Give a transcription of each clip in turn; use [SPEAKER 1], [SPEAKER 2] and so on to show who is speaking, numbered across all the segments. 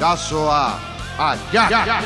[SPEAKER 1] bidazoa. Ja!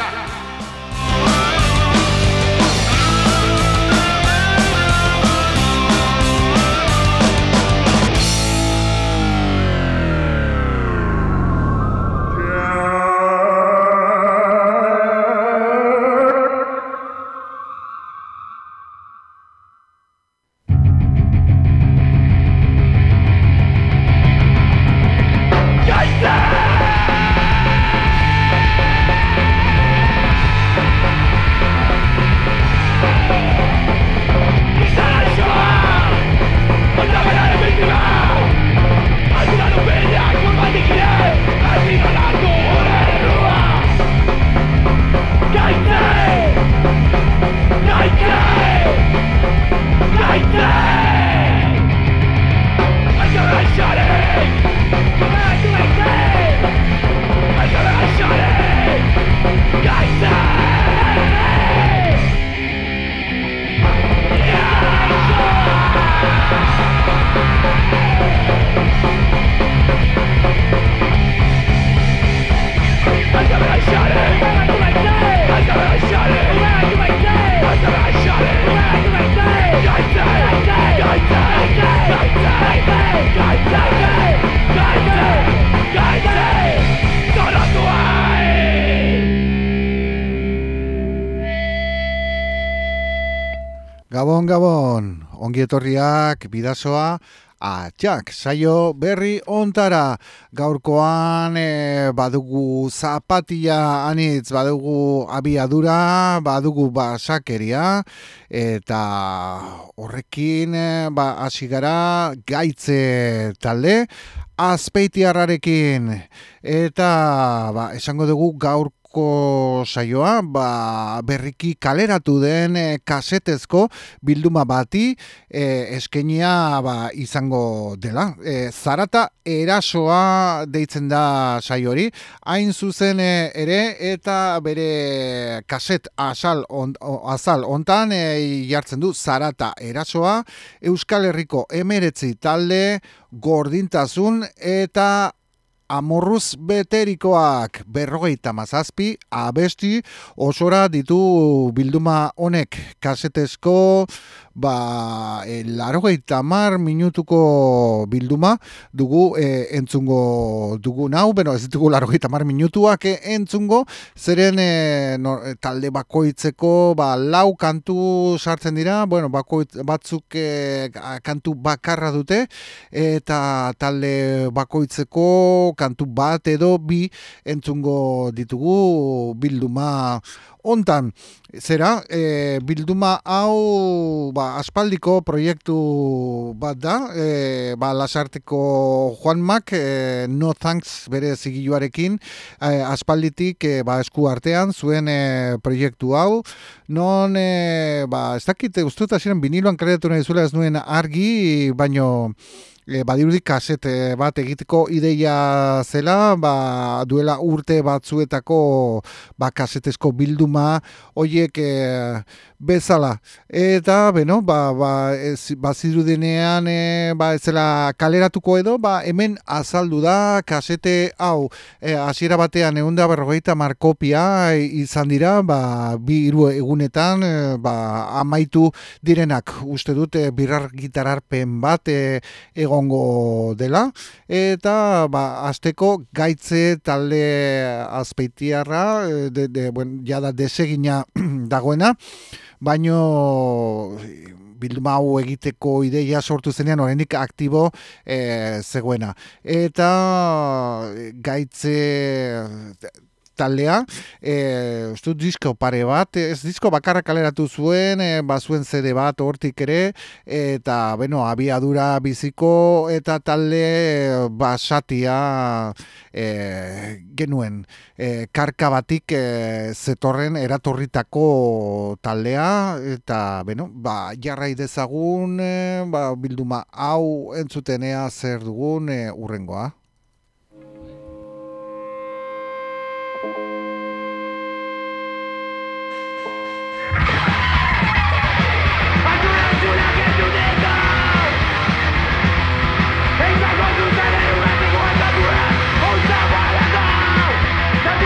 [SPEAKER 1] Gabon, ongi etorriak bidazoa, atxak, saio berri ontara. Gaurkoan badugu zapatilla anitz, badugu abiadura, badugu basakeria, eta horrekin hasi gara gaitze talde, Azpeitiarrarekin, eta esango dugu gaurko saioa berriki kaleratu den kasetezko bilduma bati eskenia izango dela. Zarata erasoa deitzen da saio hori, hain zuzen ere, eta bere kaset azal hontan jartzen du Zarata erasoa, Euskal Herriko 19 talde, gordintasun eta amorruz beterikoak 57 abesti osora ditu bilduma honek. Kasetezko 80 minutuko bilduma dugu entzungo dugu nau, ez ditugu 80 minutuak entzungo, zeren talde bakoitzeko 4 kantu sartzen dira, batzuk kantu bakarra dute, eta talde bakoitzeko kantu bat edo bi entzungo ditugu bilduma hontan. Zera, bilduma hau aspaldiko proiektu bat da, Lasarteko Juanmak, No Thanks bere zigiluarekin, aspalditik esku artean zuen proiektu hau, non, ez dakit, ustut hasieran biniloan kaleratu nahi zuela, ez nuen argi, baino badirudik kaset bat egiteko ideia zela, duela urte batzuetako kasetezko bilduma hoiek bezala. Eta, bazirudenean ez zela kaleratuko edo, hemen azaldu da kasete hau. Hasiera batean 150 kopia izan dira, 2 egunetan amaitu direnak. Uste dut birrar gitararpen bat egongo dela, eta hasteko gaitze talde azpeitiarra, jada desegina dagoena, baino bilduma hau egiteko ideia sortu zenean oraindik aktibo zegoena. Eta gaitze taldea, disko pare bat, ez disko bakarra kaleratu zuen, bazuen CD bat hortik ere, eta abiadura biziko eta talde basatia genuen. Karka batik zetorren eratorritako taldea, eta jarrai dezagun bilduma hau entzutenea zer dugun urrengoa.
[SPEAKER 2] Hey,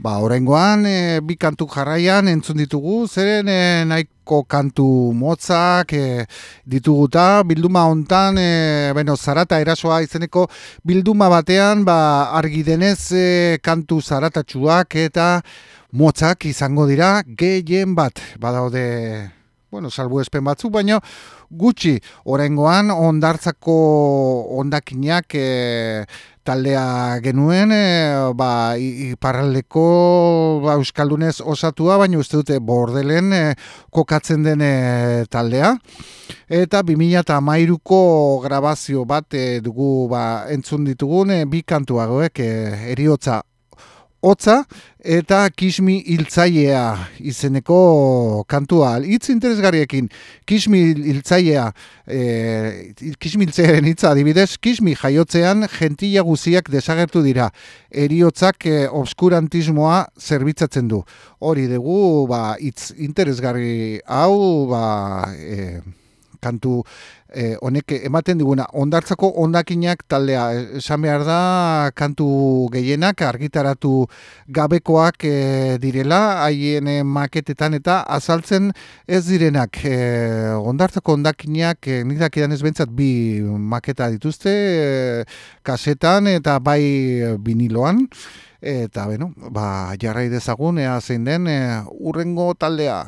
[SPEAKER 1] Oraingoan bi kantu jarraian entzun ditugu, zeren nahiko kantu motzak dituguta, bilduma hontan, zarata erasoa izeneko bilduma batean, argi denez kantu zaratatsuak eta motzak izango dira gehien bat, badaude salbuespen batzuk, baino gutxi. Oraingoan hondartzako hondakinak taldea genuen, iparraldeko euskaldunez osatua, baina uste dute Bordelen kokatzen den taldea. Eta 2013ko grabazio bat dugu entzun ditugun bi kantu hauek, Heriotza Hotza eta Kismi hiltzailea izeneko kantua. Hitz interesgarriekin, Kismi hiltzailea, Kismi hiltzailearen hitza adibidez, Kismi jaiotzean gentila guziak desagertu dira. Heriotzak obskurantismoa zerbitzatzen du. Hori dugu, hitz interesgarri hau, kantu honek ematen diguna. Hondartzako hondakinak taldea, esan behar da kantu gehienak argitaratu gabekoak direla, haien maketetan eta azaltzen ez direnak. Hondartzako hondakinak nik dakidan ez bentsat bi maketa dituzte, kasetan eta bai viniloan. Eta jarrai dezagun ea zein den hurrengo taldea.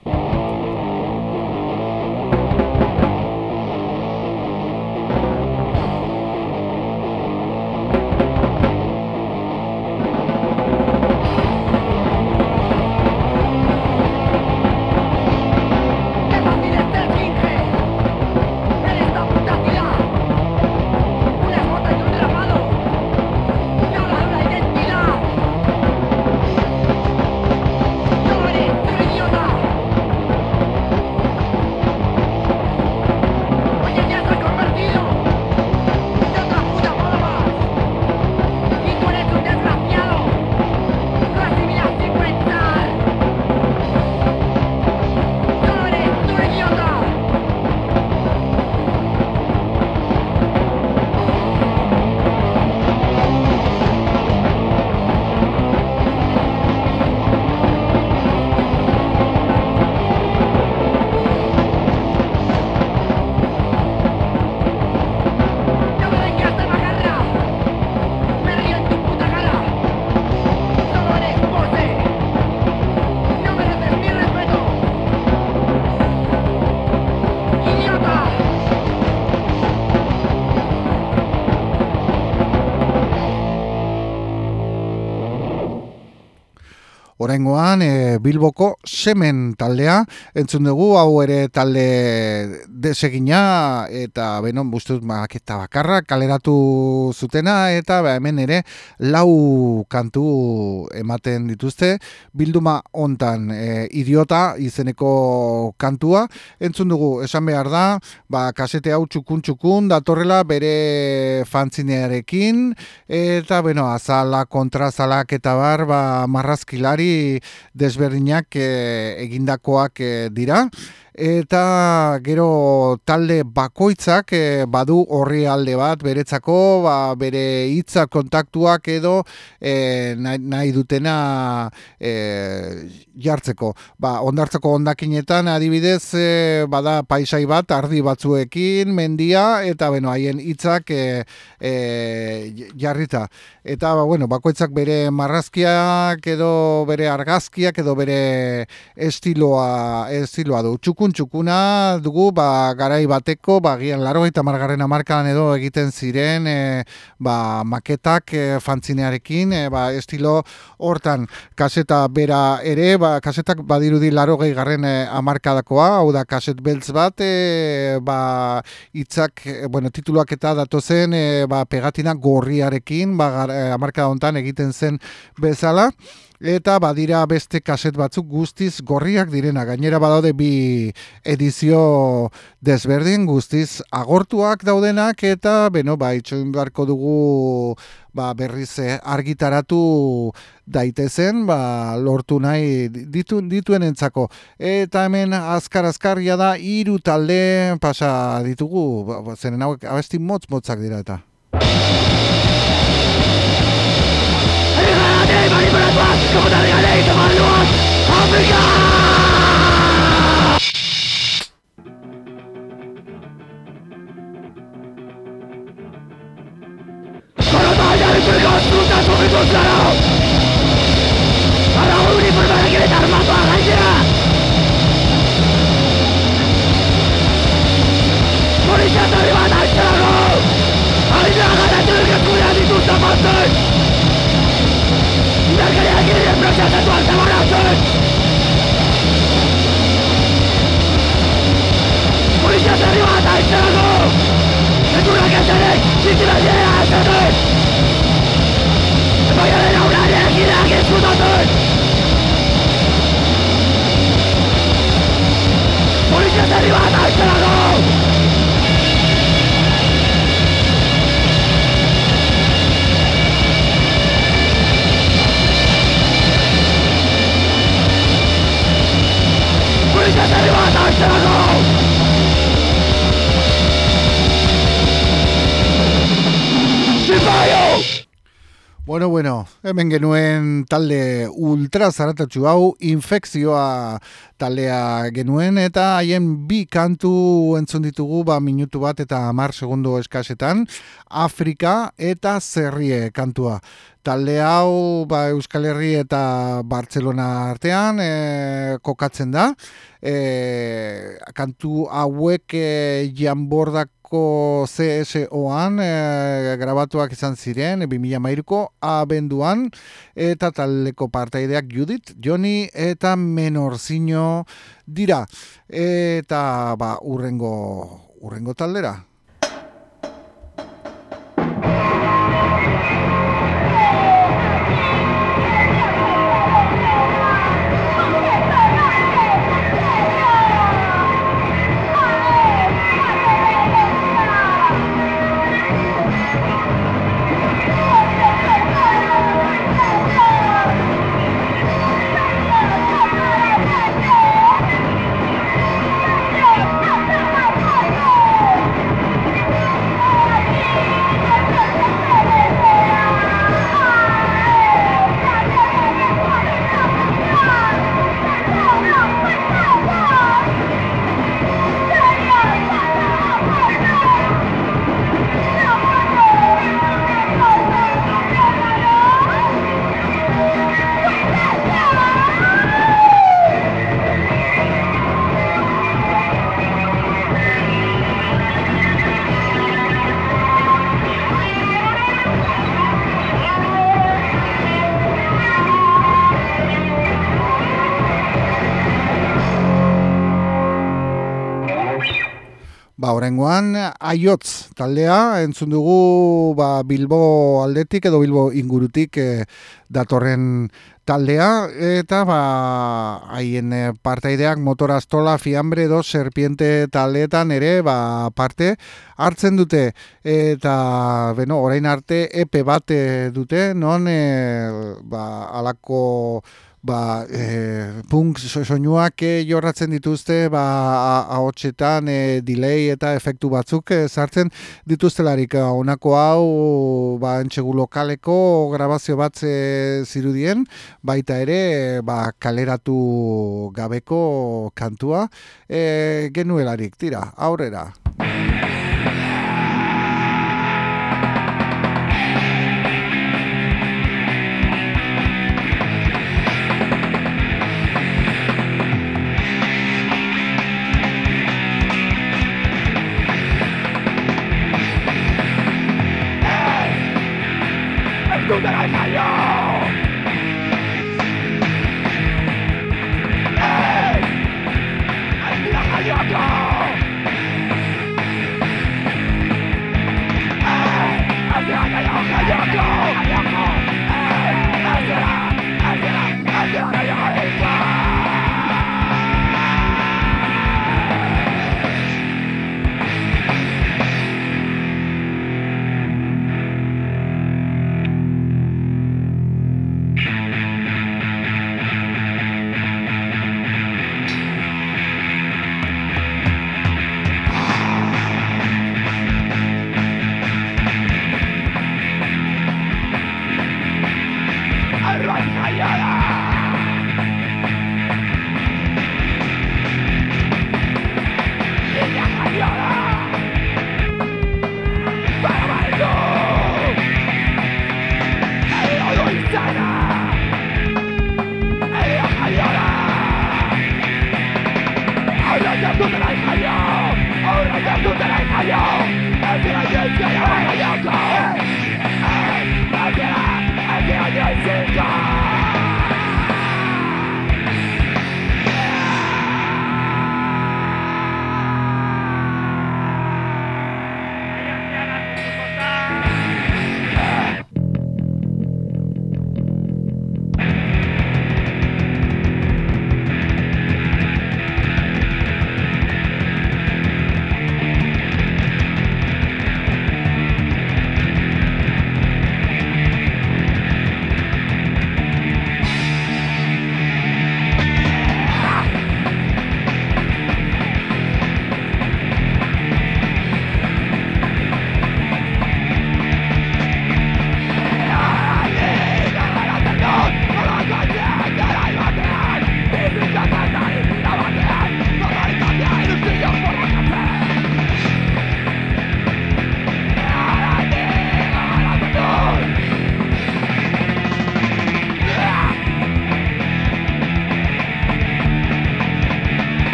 [SPEAKER 1] Oraingoan Bilboko Semen taldea entzun dugu, hau ere talde desegina eta bustut maketa bakarra kaleratu zutena eta hemen ere 4 kantu ematen dituzte. Bilduma hontan Idiota izeneko kantua entzun dugu, esan behar da, kasete hau txukun datorrela bere fantzinearekin eta azala, kontrazalak eta marrazkilari desberdinak egindakoak dira. Eta gero talde bakoitzak badu horri alde bat beretzako, bere hitza kontaktuak edo nahi dutena jartzeko. Hondartzako hondakinetan adibidez bada paisai bat ardi batzuekin, mendia eta haien hitzak jarrita. Eta bakoitzak bere marrazkiak edo bere argazkiak edo bere estiloa du. Txukuna dugu, garai bateko, gian 80. hamarkadan edo egiten ziren maketak fantzinearekin, estilo hortan. Kaseta bera ere, kasetak badirudi 80. hamarkadakoa, hau da kaset beltz bat, hitzak, tituluak eta datozen pegatina gorriarekin, hamarkada hontan egiten zen bezala. Eta badira beste kaset batzuk guztiz gorriak direna. Gainera badaude bi edizio desberdin guztiz agortuak daudenak eta itxoin beharko dugu berriz argitaratu daitezen, lortu nahi dituenentzako. Eta hemen azkar-azkarria da 3 talde pasa ditugu, zeren hauek abesti motzak dira eta. Bueno, hemen genuen talde ultra zaratatxu hau, infekzioa taldea genuen, eta haien bi kantu entzun ditugu, minutu bat eta 10 segundo eskasetan, Afrika eta Zerrie kantua. Talde hau Euskal Herri eta Bartzelona artean kokatzen da. Kantu hauek Janbordako CSO-an grabatuak izan ziren 2013ko abenduan, eta taldeko partaideak Judith, Joni eta Menorzinho dira. Eta urrengo taldera. Horrengoan, Aiotz taldea, entzun dugu Bilbo aldetik edo Bilbo ingurutik datorren taldea, eta haien partaideak Motorastola, Fiambre edo Serpiente taldeetan ere parte hartzen dute, eta orain arte EP bat dute, non alako punk soinuak jorratzen dituzte, ahotsetan delay eta efektu batzuk sartzen dituztelarik. Honako hau entsegu lokaleko grabazio bat zirudien, baita ere kaleratu gabeko kantua genuelarik. Tira, aurrera.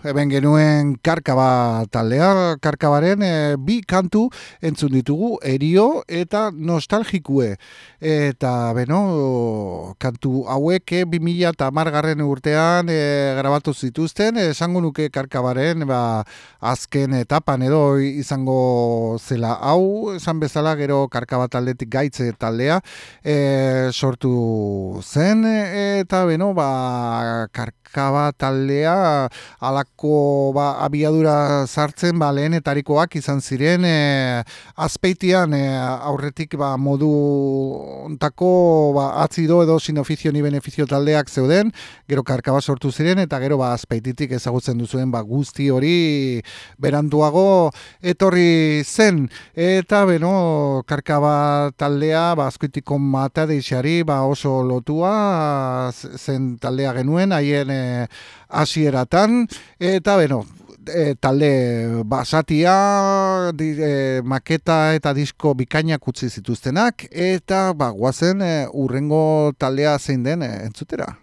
[SPEAKER 1] hemen genuen Karkaba taldea, Karkabaren bi kantu entzun ditugu, Erio eta Nostalgikue. Eta, kantu hauek 2010 urtean grabatu zituzten, esango nuke Karkabaren azken etapan edo izango zela hau, esan bezala gero Karkaba taldetik Gaitze taldea sortu zen, eta Karkaba taldea alako abiadura sartzen lehenetarikoak izan ziren Azpeitian aurretik modu ontako atzido edo sin ofizio ni beneficio taldeak zeuden, gero Karkaba sortu ziren eta gero Azpeititik ezagutzen duzuen guzti hori beranduago etorri zen, eta Karkaba taldea Azkoitiko Mata deixari oso lotua zen taldea genuen haien hasieratan, eta talde basatia, maketa eta disko bikainak utzi zituztenak, eta guazen urrengo taldea zein den entzutera.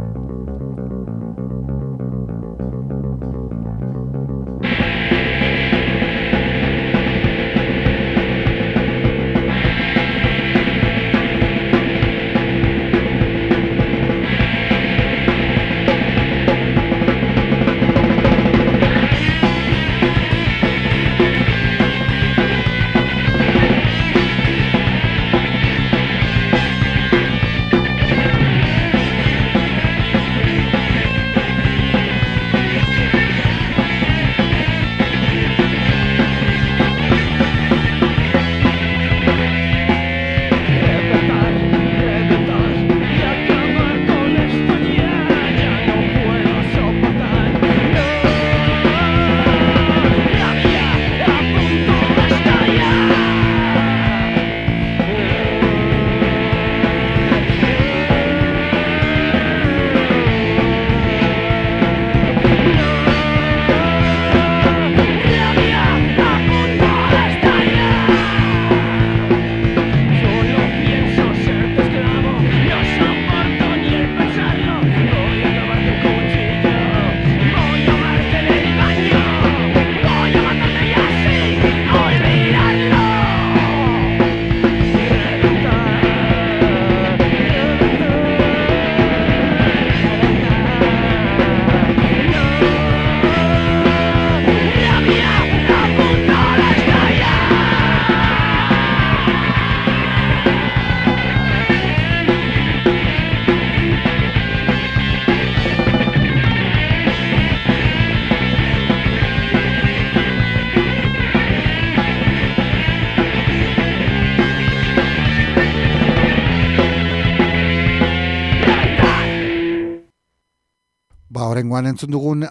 [SPEAKER 1] Horrengoan entzun dugun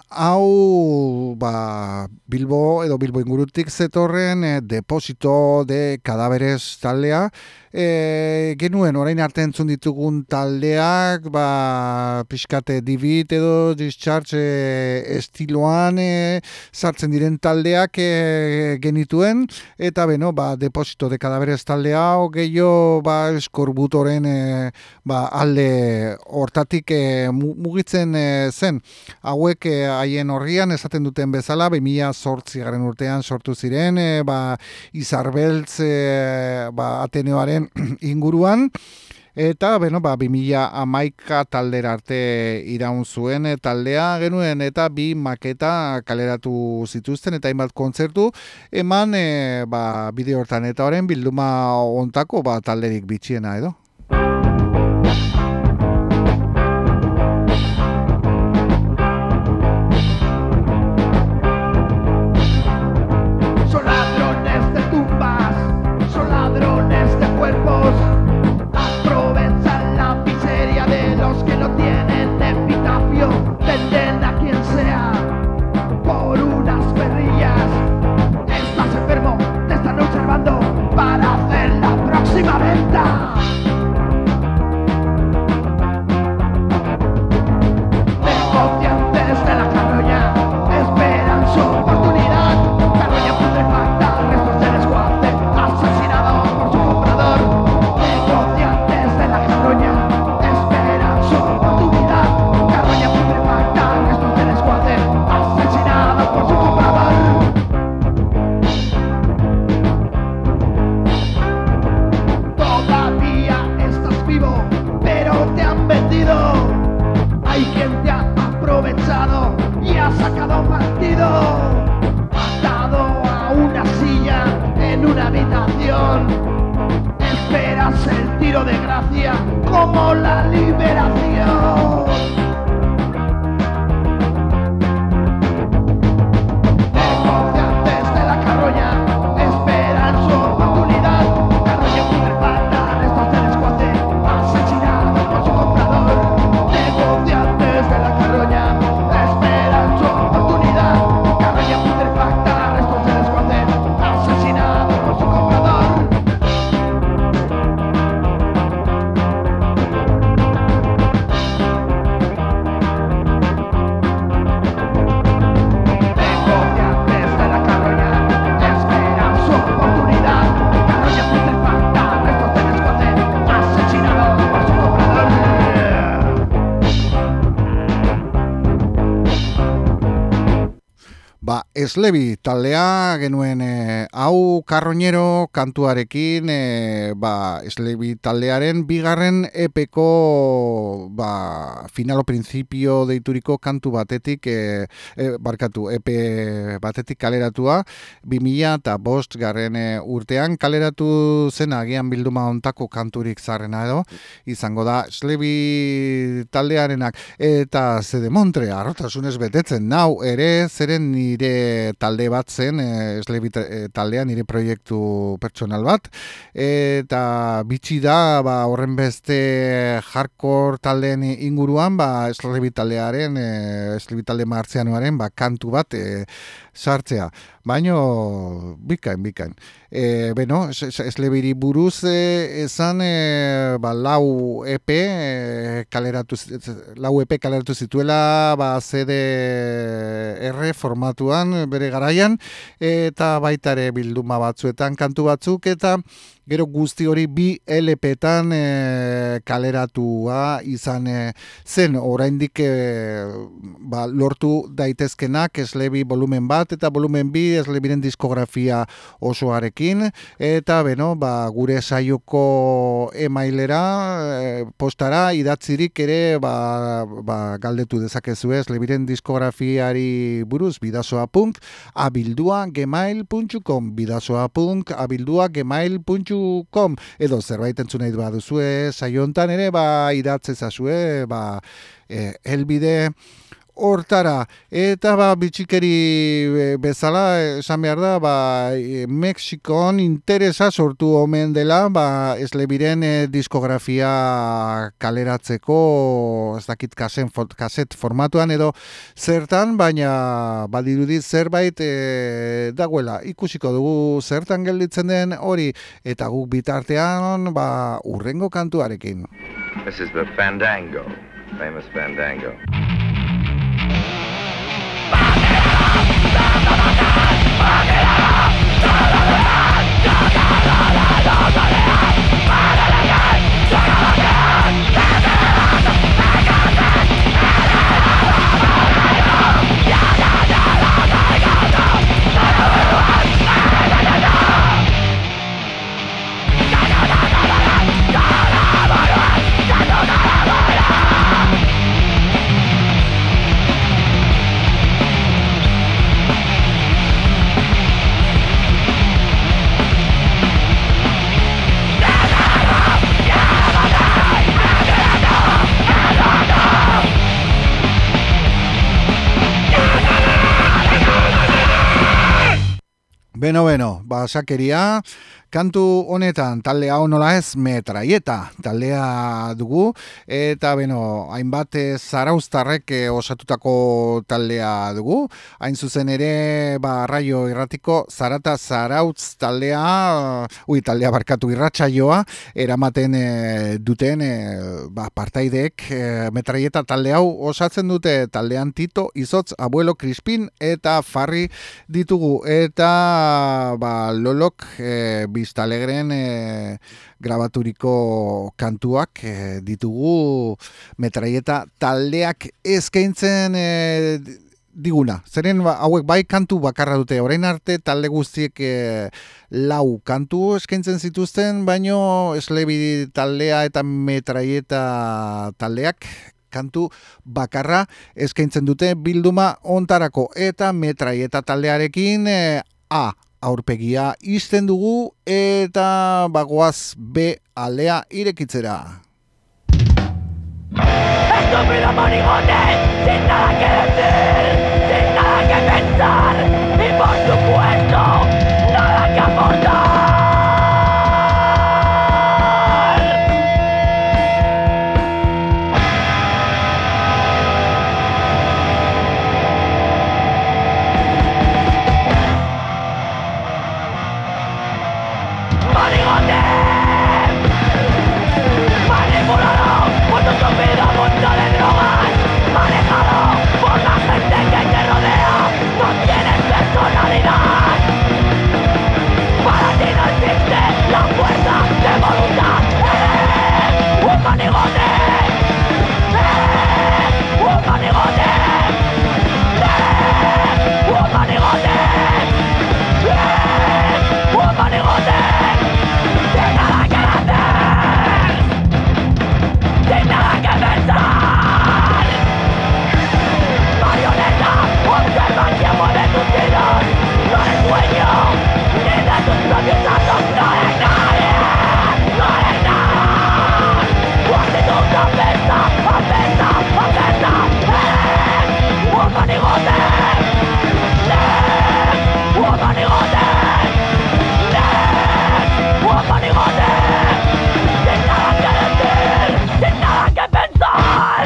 [SPEAKER 1] hau Bilbo edo Bilbo ingurutik zetorren Deposito de Cadáveres taldea, genuen orain arte entzun ditugun taldeak pixkate Divit edo Discharge estiloan sartzen diren taldeak genituen, eta Deposito de Cadáveres taldea gehiago Eskorbutoren alde hortatik mugitzen zen. Hauek haien horrian esaten duten bezala 2008 urtean sortu ziren, Izarbeltz Ateneoaren inguruan, eta 2011 taldera arte iraun zuen taldea genuen, eta 2 maketa kaleratu zituzten eta hainbat kontzertu eman bideo hortan, eta horren bilduma ontako talderik bitxiena edo.
[SPEAKER 2] Para hacer la próxima venta. principio de gracia como la liberación. Negociantes de la carroña esperan su oportunidad. Carroña putrefacta, restos de desguace, asesinado por su comprador. Negociantes de la carroña esperan su oportunidad. Carroña putrefacta, restos de desguace, asesinado por su comprador. Negociantes de la carroña esperan su oportunidad. Carroña putrefacta, restos de desguace, asesinado por su comprador.
[SPEAKER 1] Eslebi taldea genuen hau Karroñero kantuarekin Eslebi taldearen bigarren epeko finalo principio deituriko kantu batetik epe batetik kaleratua 2005 garren urtean kaleratu zen agian bilduma hontako kanturik zarrena edo izango da Eslebi taldearenak eta zedemontre arrotasunez betetzen nau ere zeren nire talde bat zen, Eslebi taldea nire proiektu pertsonal bat, eta bitxi da horren beste hardcore taldeen inguruan, Eslebi taldearen, Eslebi talde martzianoaren kantu bat sartzea. Baino, bikain. Eslebiri buruz esan lau EP kaleratu zituela CDR formatuan bere garaian eta baita ere bilduma batzuetan kantu batzuk eta gero guzti hori bi LP-tan kaleratua izan zen oraindik lortu daitezkenak Eslebi volumen bat eta volumen bi Eslebiren diskografia osoarekin eta gure saioko emailera postara idatzirik ere galdetu dezakezu Eslebiren diskografiari buruz bidasoa.abildua@gmail.com bidasoa.abildua@gmail.com edo zerbait entzun nahi baduzue saio hontan ere idatz ezazue helbide hortara eta bitxikeri bezala esan behar da Mexikon interesa sortu omen dela Eslebiren diskografia kaleratzeko ez dakit kaset formatuan edo zertan baina badirudi zerbait dagoela ikusiko dugu zertan gelditzen den hori eta guk bitartean urrengo kantuarekin.
[SPEAKER 3] This is the Fandango, famous Fandango.
[SPEAKER 1] Beno, sakeria, kantu honetan taldea nola ez Metraieta taldea dugu eta hainbat zarauztarrek osatutako taldea dugu. Hain zuzen ere Raio Irratiko Zarata Zarautz taldea irratsaioa eramaten duten partaideek Metraieta talde hau osatzen dute taldean Tito, Izotz, Abuelo, Crispin eta Farri ditugu eta Lolok Biztalegren grabaturiko kantuak ditugu Metraieta taldeak eskaintzen diguna. Zeren hauek kantu bakarra dute. Orain arte talde guztiek 4 kantu eskaintzen zituzten, baino Eslebi taldea eta Metraieta taldeak kantu bakarra eskaintzen dute bilduma hontarako eta Metraieta taldearekin aurpegia izten dugu eta bagoaz B aldea irekitzera.
[SPEAKER 2] Estúpido monigote, sin nada que decir, sin nada que pensar, y por supuesto, nada que aportar. Monigote, manipulado por tu estúpido mundo de drogas, manejado por la gente que te rodea, no tienes personalidad. Para ti no existe la fuerza de voluntad. Un manigote, un manigote, un manigote, un manigote, sin nada que hacer, sin nada que pensar. Marioneta, observa quién mueve tus tiros. No eres dueño ni de tus propios actos. No eres nadie, no eres nada. Tu actitud apesta, apesta, apesta. Un manigote, un manigote, un manigote. Sin nada que decir, sin nada que pensar.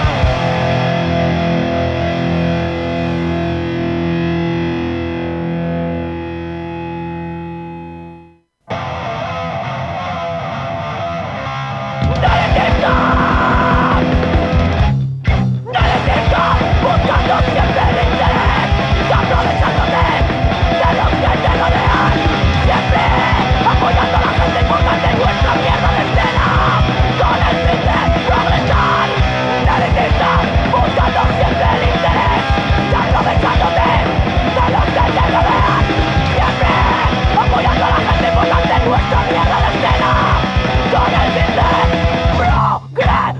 [SPEAKER 2] Buscando siempre el interés y aprovechándote de los que te rodean, siempre apoyando a la gente importante en nuestra mierda de escena, con el fin de progresar. Elitista, buscando siempre el interés y aprovechándote de los que te rodean, siempre apoyando a la gente importante en nuestra mierda de escena, con el fin de progresar.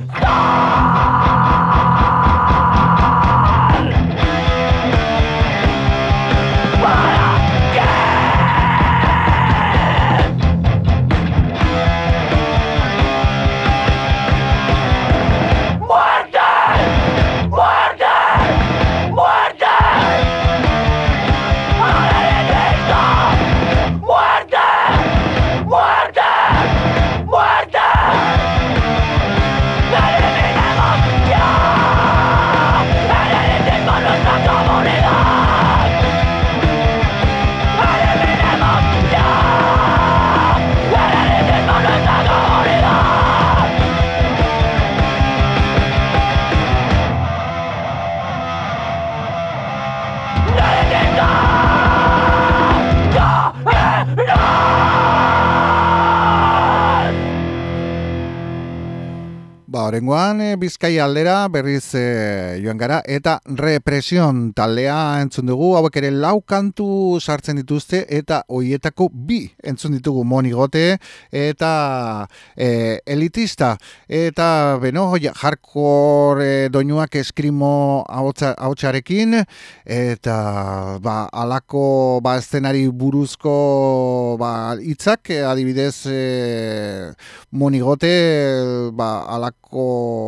[SPEAKER 1] Oraingoan Bizkaia aldera berriz joan gara eta represion taldea entzun dugu, hauek ere 4 kantu sartzen dituzte eta hoietako 2 entzun ditugu, Monigote eta elitista eta beno hardcore doinuak eskrimo ahotsarekin eta alako eszenari buruzko hitzak adibidez Monigote alako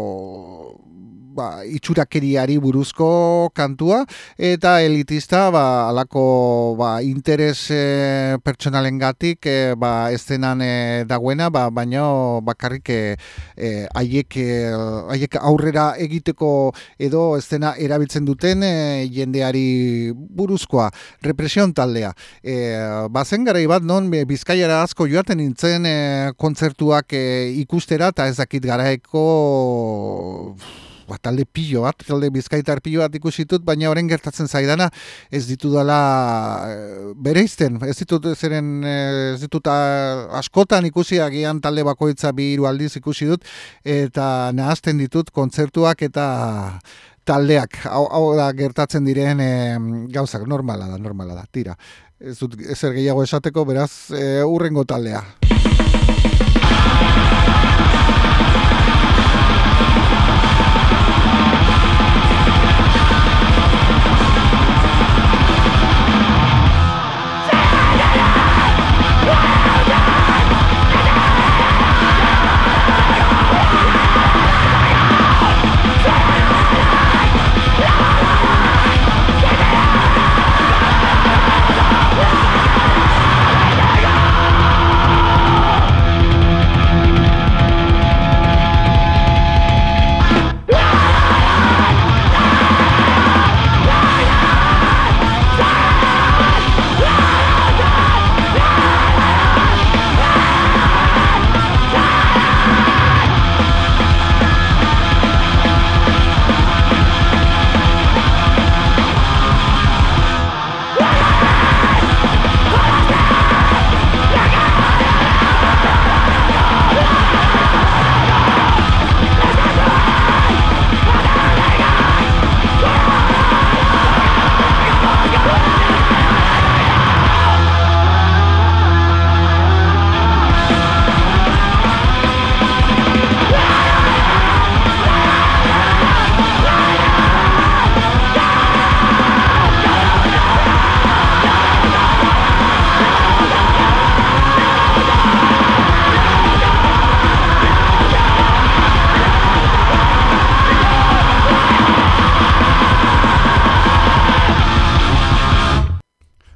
[SPEAKER 1] itxurakeriari buruzko kantua eta elitista alako interes pertsonalengatik eszenan dagoena baina bakarrik haiek aurrera egiteko edo eszena erabiltzen duten jendeari buruzkoa. Represion taldea bazen garai bat non Bizkaiara asko joaten nintzen kontzertuak ikustera eta ez dakit garaiko talde pilo bat, talde bizkaitar pilo bat ikusitut, baina orain gertatzen zaidana ez ditudala bereizten, ez ditut askotan ikusi, agian talde bakoitza 2-3 aldiz ikusi dut, eta nahazten ditut kontzertuak eta taldeak, hau da gertatzen diren gauzak, normala da, tira. Ez dut ezer gehiago esateko, beraz, hurrengo taldea.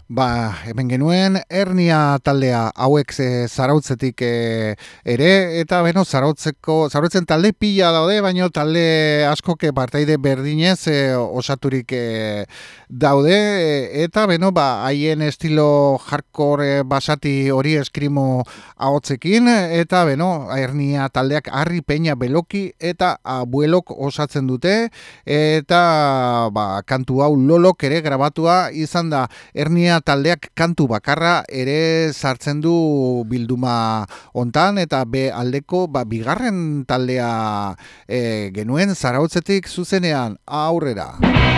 [SPEAKER 1] Hemen genuen Hernia taldea hauek Zarautzetik ere, eta Zarautzen talde pila daude, baina talde askoke partaide berdinez osaturik daude, eta haien estilo hardcore basati hori eskrimo ahotzekin, eta Hernia taldeak Harri, Peña, Beloki eta Abuelok osatzen dute, eta kantu hau Lolok ere grabatua izan da. Hernia taldeak kantu bakarra ere sartzen du bilduma hontan, eta aldeko bigarren taldea genuen Zarautzetik zuzenean aurrera.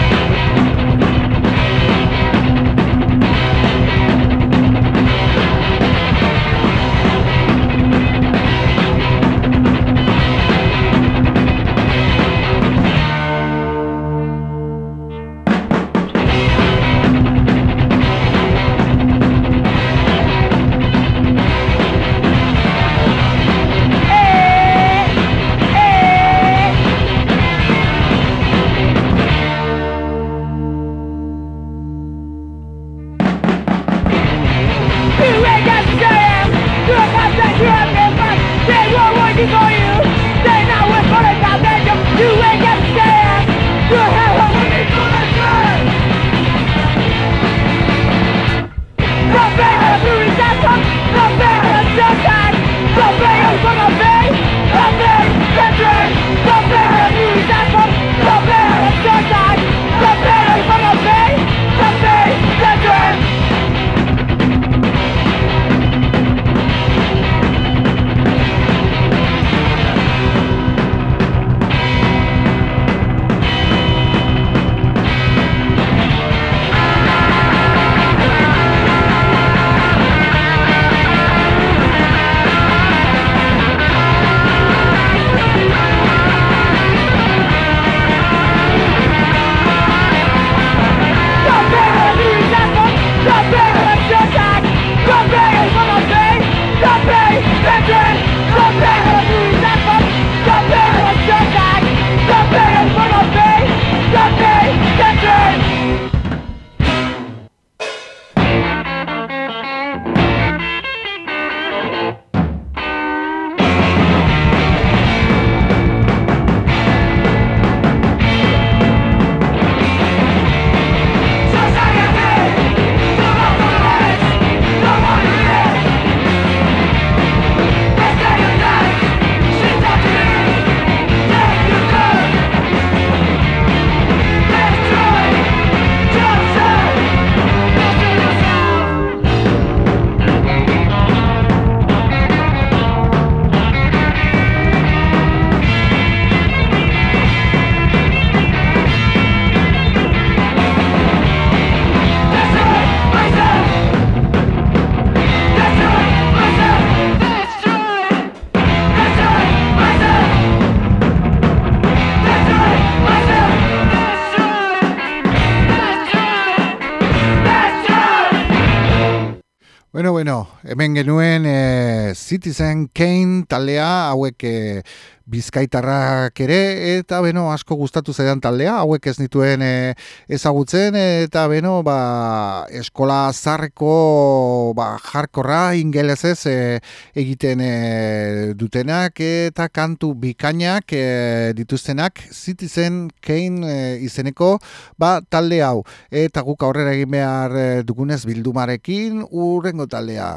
[SPEAKER 1] Hemen genuen Citizen Kane taldea, hauek bizkaitarrak ere, eta asko gustatu zaidan taldea, hauek ez nituen ezagutzen, eta eskola zarreko jarkorra ingelesez egiten dutenak, eta kantu bikainak dituztenak Citizen Kane izeneko talde hau, eta guk aurrera egin behar dugunez bildumarekin urrengo taldea.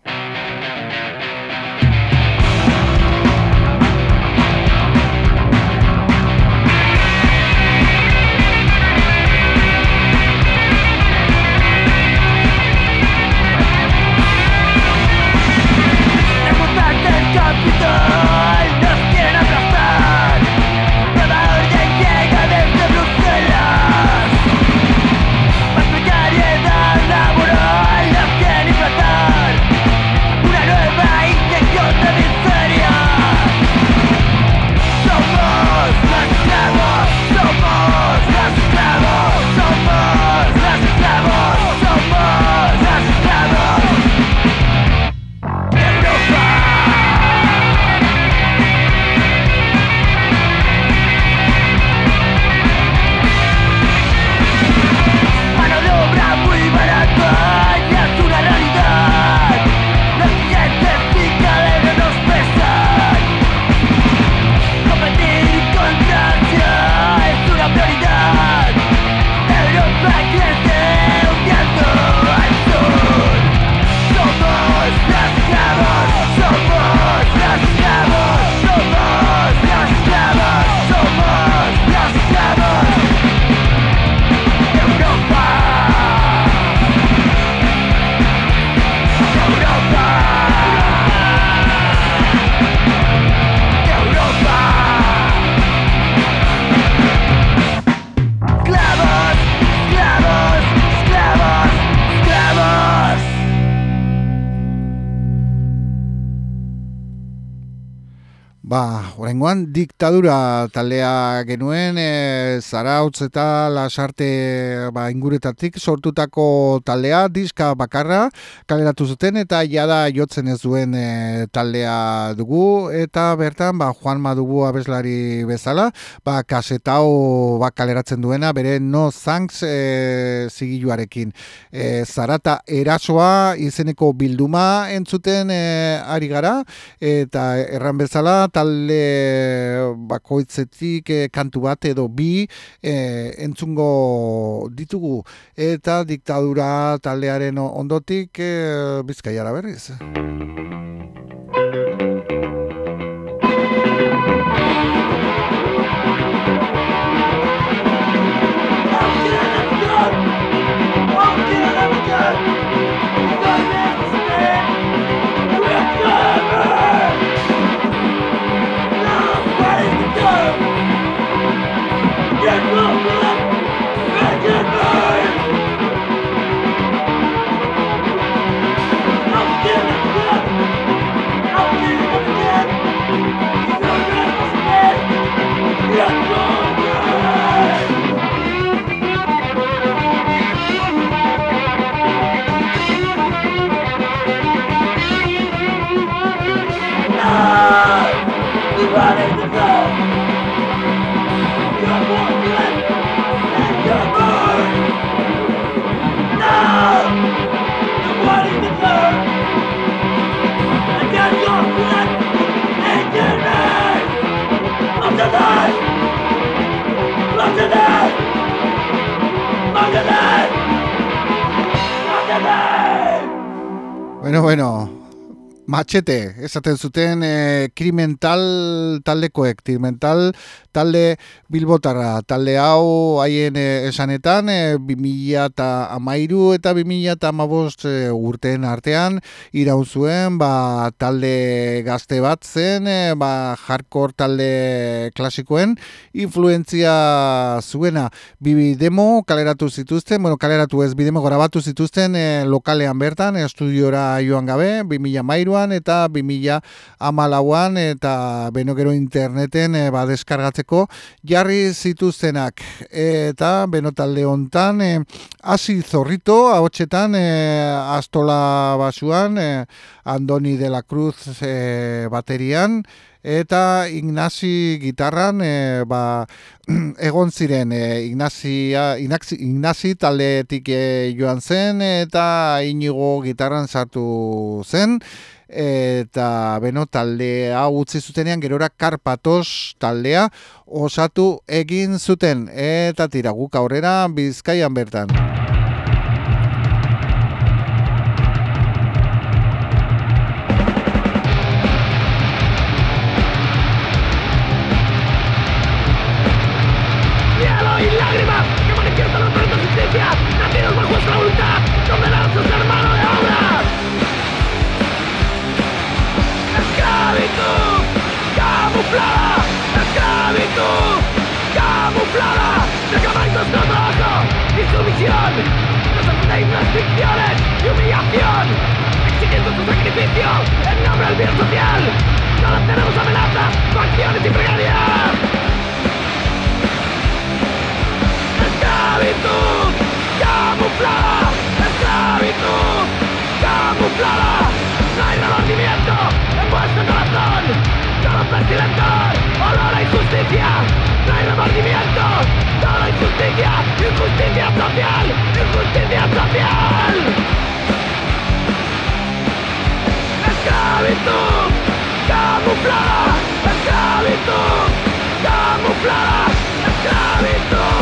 [SPEAKER 2] Nos quieren aplastar. Cada orden llega desde Bruselas. Más precariedad laboral nos quieren implantar.
[SPEAKER 1] Oraingoan diktadura taldea genuen, Zarautz eta Lasarte inguretatik sortutako taldea, diska bakarra kaleratu zuten eta jada jotzen ez duen taldea dugu, eta bertan Juanma dugu abeslari bezala, kasetao kaleratzen duena bere No Thanks zigiluarekin. Zarata erasoa izeneko bilduma entzuten ari gara, eta erran bezala talde bakoitzetik kantu bat edo bi entzungo ditugu, eta diktadura taldearen ondotik Bizkaiara berriz. Bueno, Machete, esaten zuten Krimental taldekoek, Krimental talde bilbotarra, talde hau haien esanetan 2013 eta 2015 urteen artean iraun zuen talde gazte bat zen, hardcore talde klasikoen influentzia zuena. Bi demo kaleratu zituzten, kaleratu ez, bi demo grabatu zituzten lokalean bertan, estudiora joan gabe, 2013an eta 2014an, eta beno gero interneten deskargatzeko jarri zituztenak, eta beno talde hontan Hasi Zorrito ahotsetan, Astola basuan, Andoni de la Cruz baterian, eta Ignasi gitarran egon ziren. Ignasi taldetik joan zen, eta Inigo gitarran sartu zen, eta beno talde hau utzi zutenean gerora Karpatos taldea osatu egin zuten, eta tira guk aurrera Bizkaian bertan.
[SPEAKER 2] Nacidos bajo nuestra voluntad, condenados a ser mano de obra. Esclavitud camuflada, esclavitud camuflada, reclamando nuestro trabajo y sumisión, nos restricciones y humillación, exigiendo su sacrificio en nombre del bien social. Solo tenemos amenazas, coacciones y precariedad. Esclavitud camuflada, esclavitud camuflada, no hay remordimiento en vuestro corazón, solo pestilentor, olor a injusticia, no hay remordimiento, solo injusticia, injusticia social, injusticia social. Esclavitud camuflada, esclavitud camuflada, esclavitud.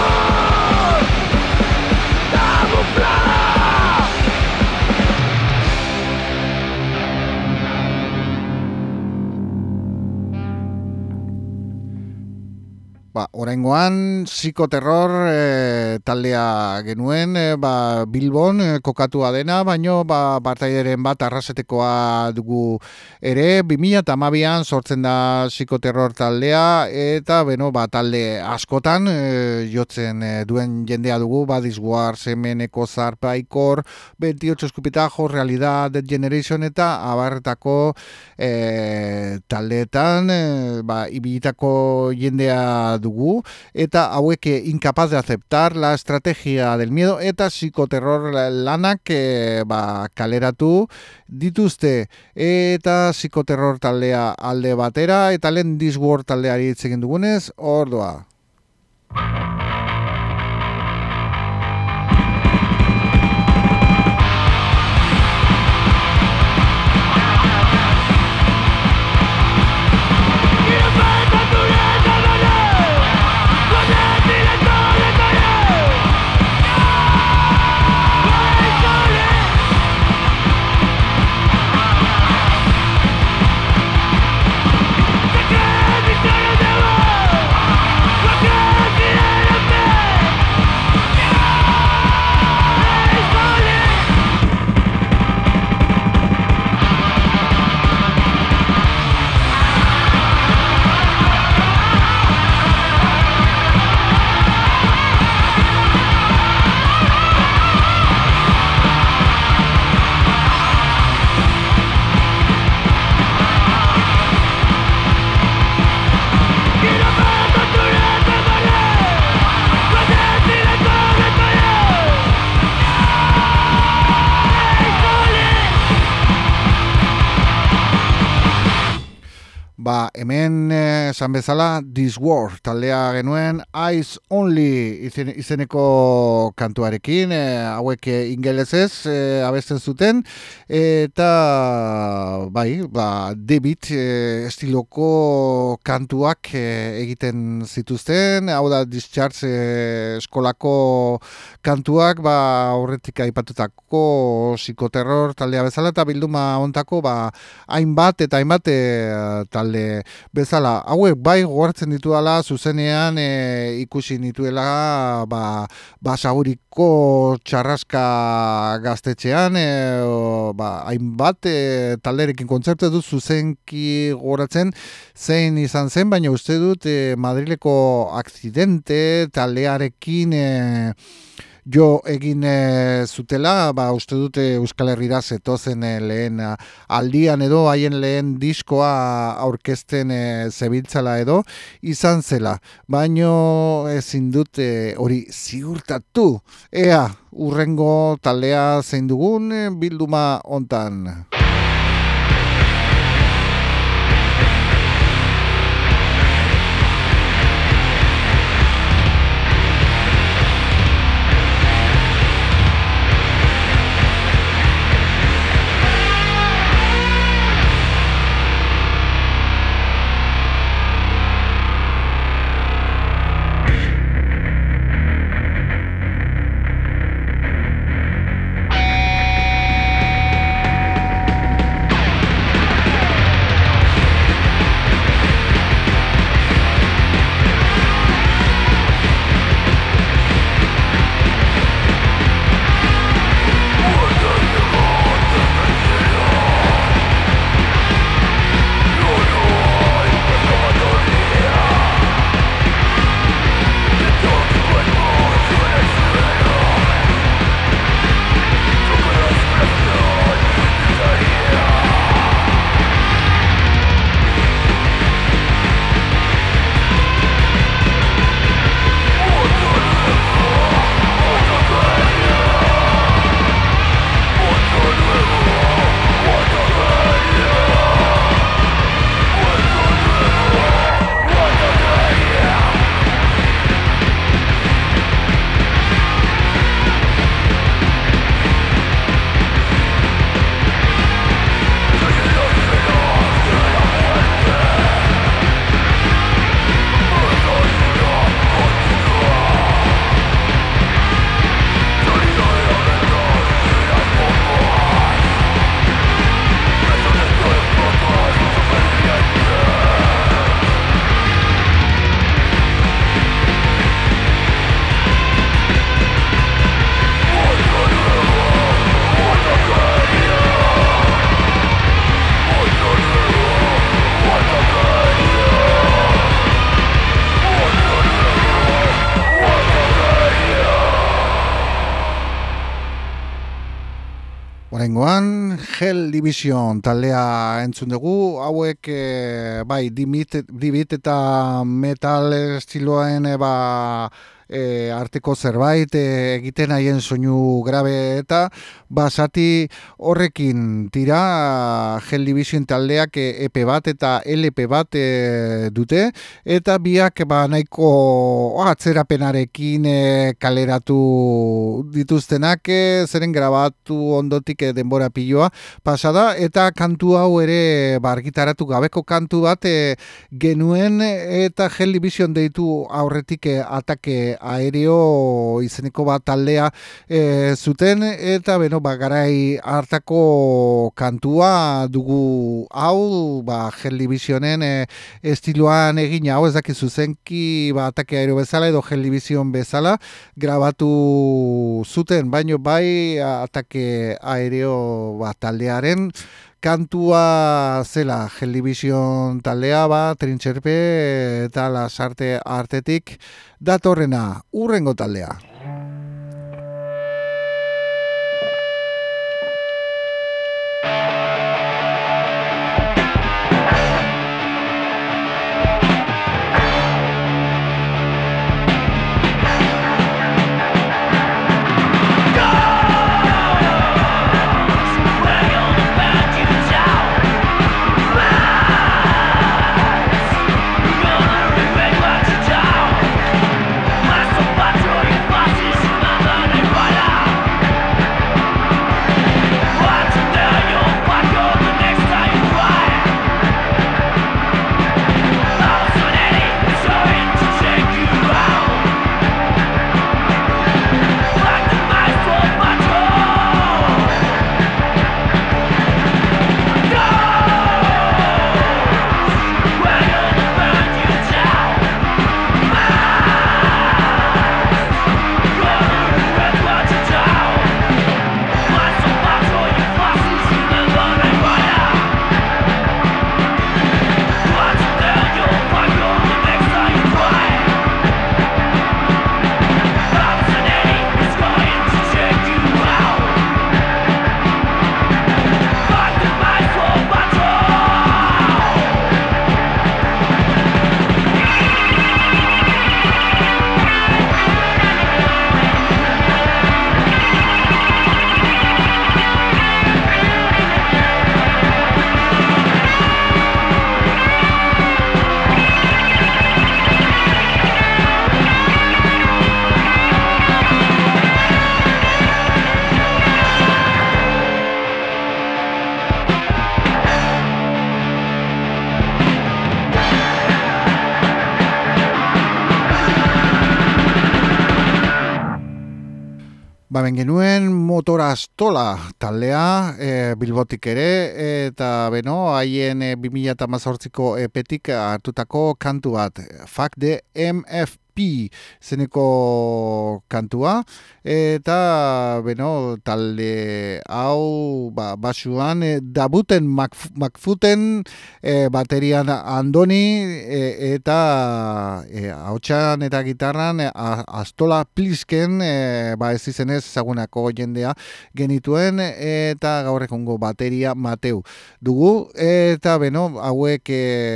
[SPEAKER 1] Oraingoan psikoterror taldea genuen, Bilbon kokatua dena, baino partaideren bat arrasetekoa dugu ere, 2012an sortzen da psikoterror taldea, eta talde askotan jotzen duen jendea dugu, Disguar, Semeneko, Zarpaikor, 28 Eskupitajos, Realidad, Dead Generation eta abarretako taldeetan ibilitako jendea dugu, eta hauek incapaz de aceptar la estrategia del miedo eta psikoterror lanak kaleratu dituzte, eta psikoterror taldea alde batera, eta lehen Disguar taldeari hitz egin dugunez, ordoa. Hemen esan bezala Disguar taldea genuen Eyes Only izeneko kantuarekin, hauek ingelesez abesten zuten, eta David estiloko kantuak egiten zituzten, hau da Discharge eskolako kantuak, horretik aipatutako psikoterror taldea bezala, eta bilduma hontako hainbat talde bezala. Hauek gogartzen dituela zuzenean ikusi nituela Basauriko Txarraska gaztetxean, hainbat talderekin kontzertu dut zuzenki gogoratzen zein izan zen, baina uste dut Madrileko Akzidente taldearekin jo egin zutela, uste dute Euskal Herrira zetozen lehen aldian edo haien lehen diskoa aurkezten zebiltzala edo izan zela, baino ezin dute hori ziurtatu. Ea, urrengo taldea zein dugun bilduma hontan. Oraingoan Hell Division taldea entzun dugu, hauek bai dibit eta metal estiloen arteko zerbait egiten haien soinu grabe eta basati horrekin tira Hell Division taldeak EP bat eta LP bat dute eta biak nahiko atzerapenarekin kaleratu dituztenak zeren grabatu ondotik denbora piloa pasada eta kantu hau ere argitaratu gabeko kantu bat genuen eta Hell Division deitu aurretik atake aereo izeneko bat taldea zuten eta garai hartako kantua dugu hau Hell Divisionen estiloan egin hau ez dakizu zuzenki atake aereo bezala edo Hell Division bezala grabatu zuten baino bai atake aereo taldearen kantua zela Hell Division taldea trintxerpe eta lasarte artetik datorrena urrengo taldea. Genuen Motorastola taldea Bilbotik ere eta haien 2018ko epetik hartutako kantu bat Fuck the MFP zeneko kantua eta talde hau basuan Dabuten McFuten baterian Andoni eta hautsan eta gitarran Astola Plisken ez izenez ezagunako jendea genituen eta gaur egungo bateria Mateu dugu eta hauek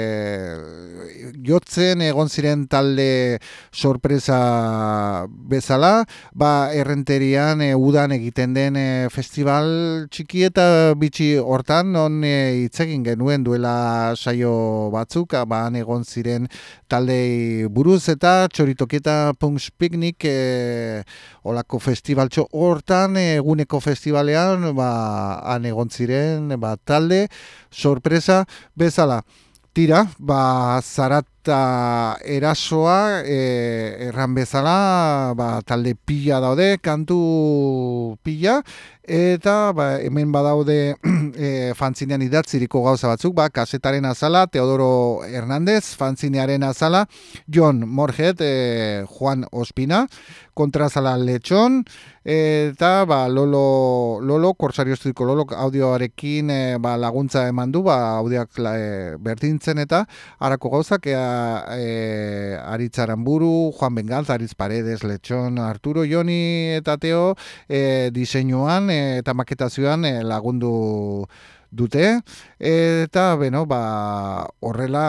[SPEAKER 1] jotzen egon ziren talde sorpresa bezala errenterian udan egiten den festival txiki eta bitxi hortan non hitzegin genuen duela saio batzuk han egon ziren taldei buruz eta txoritokieta Punks Picnic olako festivaltxo hortan eguneko festivalean han egon ziren talde sorpresa bezala. Tira, zarata erasoa erran bezala talde pila daude, kantu pila eta hemen badaude fantzinean idatziriko gauza batzuk, kasetaren azala Teodoro Hernández, fantzinearen azala John Morhead, Juan Ospina, kontrazala Lechon eta Lolo Corsario Estudiko Lolo audioarekin laguntza eman du, audioak berdintzen eta harako gauzak Aritz Aramburu, Juan Bengalz, Aritz Paredes, Lechon, Arturo, Joni eta Teo diseinuan eta maketazioan lagundu dute, eta beno, horrela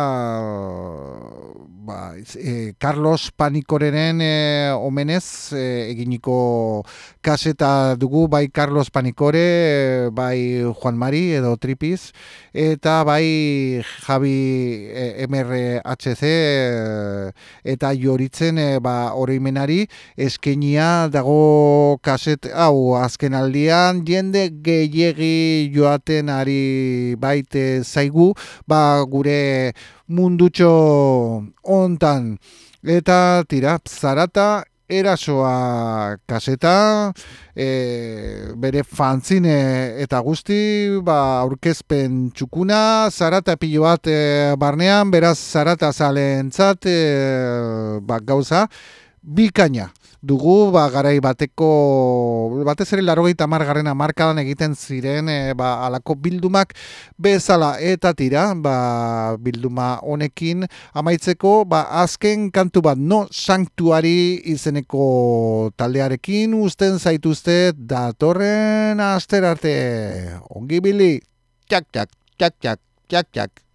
[SPEAKER 1] Carlos Panikorenen omenez eginiko kaseta dugu, bai Carlos Panikore, bai Juan Mari edo Tripiz, eta bai Javi MRHC eta Joritzen oroimenari eskenia dago kaset hau azken aldian jende gehiegi joaten ari baite zaigu gure mundutxo hontan eta tira zarata erasoa kaseta bere fanzine eta guzti aurkezpen txukuna zarata pilo bat barnean beraz zarata zalentzat gauza bikaina dugu garai batez ere 80garren hamarkadan egiten ziren alako bildumak bezala eta tira bilduma honekin amaitzeko azken kantu bat no sanktuari izeneko taldearekin uzten zaituzte datorren asterarte ongi bili txak txak txak txak txak txak